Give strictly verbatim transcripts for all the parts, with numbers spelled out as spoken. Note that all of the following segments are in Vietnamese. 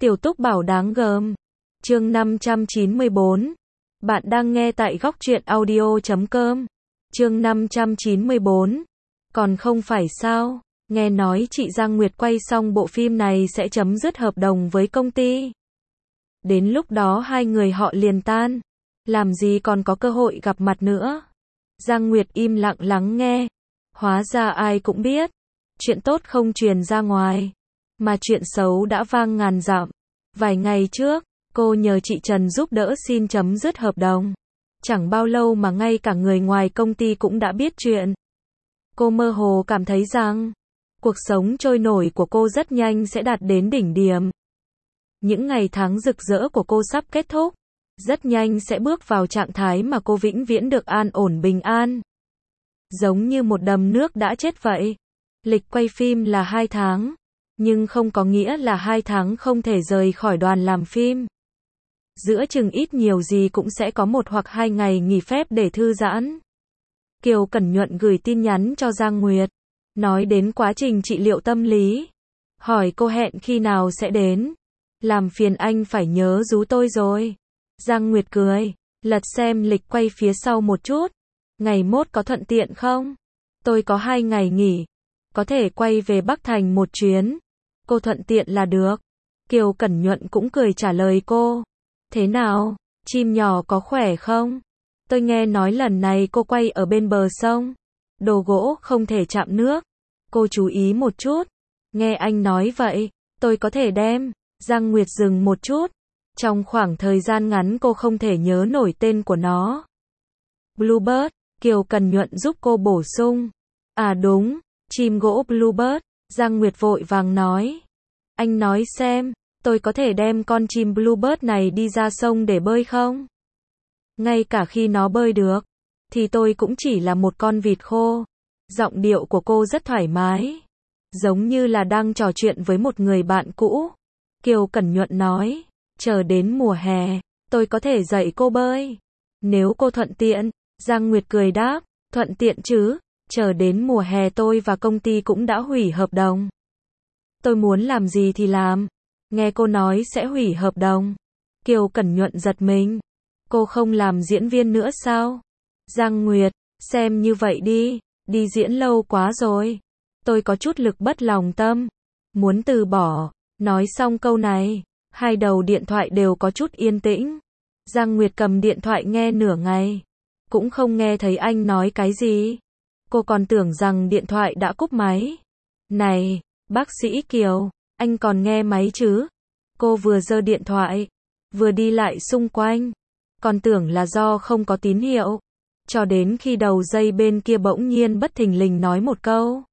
Tiểu Túc bảo đáng gờm. Chương năm trăm chín mươi bốn. Bạn đang nghe tại góc truyện audio chấm com. Chương năm trăm chín mươi bốn. Còn không phải sao? Nghe nói chị Giang Nguyệt quay xong bộ phim này sẽ chấm dứt hợp đồng với công ty. Đến lúc đó hai người họ liền tan. Làm gì còn có cơ hội gặp mặt nữa. Giang Nguyệt im lặng lắng nghe. Hóa ra ai cũng biết. Chuyện tốt không truyền ra ngoài. Mà chuyện xấu đã vang ngàn dặm. Vài ngày trước, cô nhờ chị Trần giúp đỡ xin chấm dứt hợp đồng. Chẳng bao lâu mà ngay cả người ngoài công ty cũng đã biết chuyện. Cô mơ hồ cảm thấy rằng, cuộc sống trôi nổi của cô rất nhanh sẽ đạt đến đỉnh điểm. Những ngày tháng rực rỡ của cô sắp kết thúc. Rất nhanh sẽ bước vào trạng thái mà cô vĩnh viễn được an ổn bình an. Giống như một đầm nước đã chết vậy. Lịch quay phim là hai tháng. Nhưng không có nghĩa là hai tháng không thể rời khỏi đoàn làm phim. Giữa chừng ít nhiều gì cũng sẽ có một hoặc hai ngày nghỉ phép để thư giãn. Kiều Cẩn Nhuận gửi tin nhắn cho Giang Nguyệt. Nói đến quá trình trị liệu tâm lý. Hỏi cô hẹn khi nào sẽ đến. Làm phiền anh phải nhớ rú tôi rồi. Giang Nguyệt cười. Lật xem lịch quay phía sau một chút. Ngày mốt có thuận tiện không? Tôi có hai ngày nghỉ. Có thể quay về Bắc Thành một chuyến. Cô thuận tiện là được. Kiều Cẩn Nhuận cũng cười trả lời cô. Thế nào? Chim nhỏ có khỏe không? Tôi nghe nói lần này cô quay ở bên bờ sông. Đồ gỗ không thể chạm nước. Cô chú ý một chút. Nghe anh nói vậy, tôi có thể đem. Giang Nguyệt dừng một chút. Trong khoảng thời gian ngắn cô không thể nhớ nổi tên của nó. Bluebird, Kiều Cẩn Nhuận giúp cô bổ sung. À đúng, chim gỗ Bluebird. Giang Nguyệt vội vàng nói. Anh nói xem, tôi có thể đem con chim Bluebird này đi ra sông để bơi không? Ngay cả khi nó bơi được, thì tôi cũng chỉ là một con vịt khô. Giọng điệu của cô rất thoải mái. Giống như là đang trò chuyện với một người bạn cũ. Kiều Cẩn Nhuận nói, chờ đến mùa hè, tôi có thể dạy cô bơi. Nếu cô thuận tiện, Giang Nguyệt cười đáp, thuận tiện chứ. Chờ đến mùa hè tôi và công ty cũng đã hủy hợp đồng. Tôi muốn làm gì thì làm. Nghe cô nói sẽ hủy hợp đồng. Kiều Cẩn Nhuận giật mình. Cô không làm diễn viên nữa sao? Giang Nguyệt, xem như vậy đi. Đi diễn lâu quá rồi. Tôi có chút lực bất lòng tâm. Muốn từ bỏ. Nói xong câu này, hai đầu điện thoại đều có chút yên tĩnh. Giang Nguyệt cầm điện thoại nghe nửa ngày. Cũng không nghe thấy anh nói cái gì. Cô còn tưởng rằng điện thoại đã cúp máy. Này, bác sĩ Kiều, anh còn nghe máy chứ? Cô vừa giơ điện thoại, vừa đi lại xung quanh. Còn tưởng là do không có tín hiệu. Cho đến khi đầu dây bên kia bỗng nhiên bất thình lình nói một câu.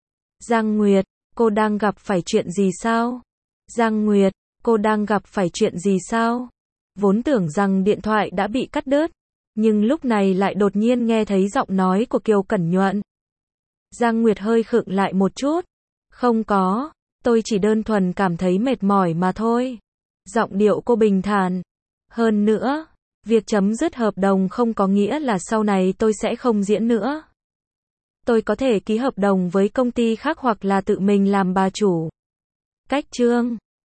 Giang Nguyệt, cô đang gặp phải chuyện gì sao? Giang Nguyệt, cô đang gặp phải chuyện gì sao? Vốn tưởng rằng điện thoại đã bị cắt đứt. Nhưng lúc này lại đột nhiên nghe thấy giọng nói của Kiều Cẩn Nhuận. Giang Nguyệt hơi khựng lại một chút. Không có, tôi chỉ đơn thuần cảm thấy mệt mỏi mà thôi. Giọng điệu cô bình thản. Hơn nữa, việc chấm dứt hợp đồng không có nghĩa là sau này tôi sẽ không diễn nữa. Tôi có thể ký hợp đồng với công ty khác hoặc là tự mình làm bà chủ. Cách chương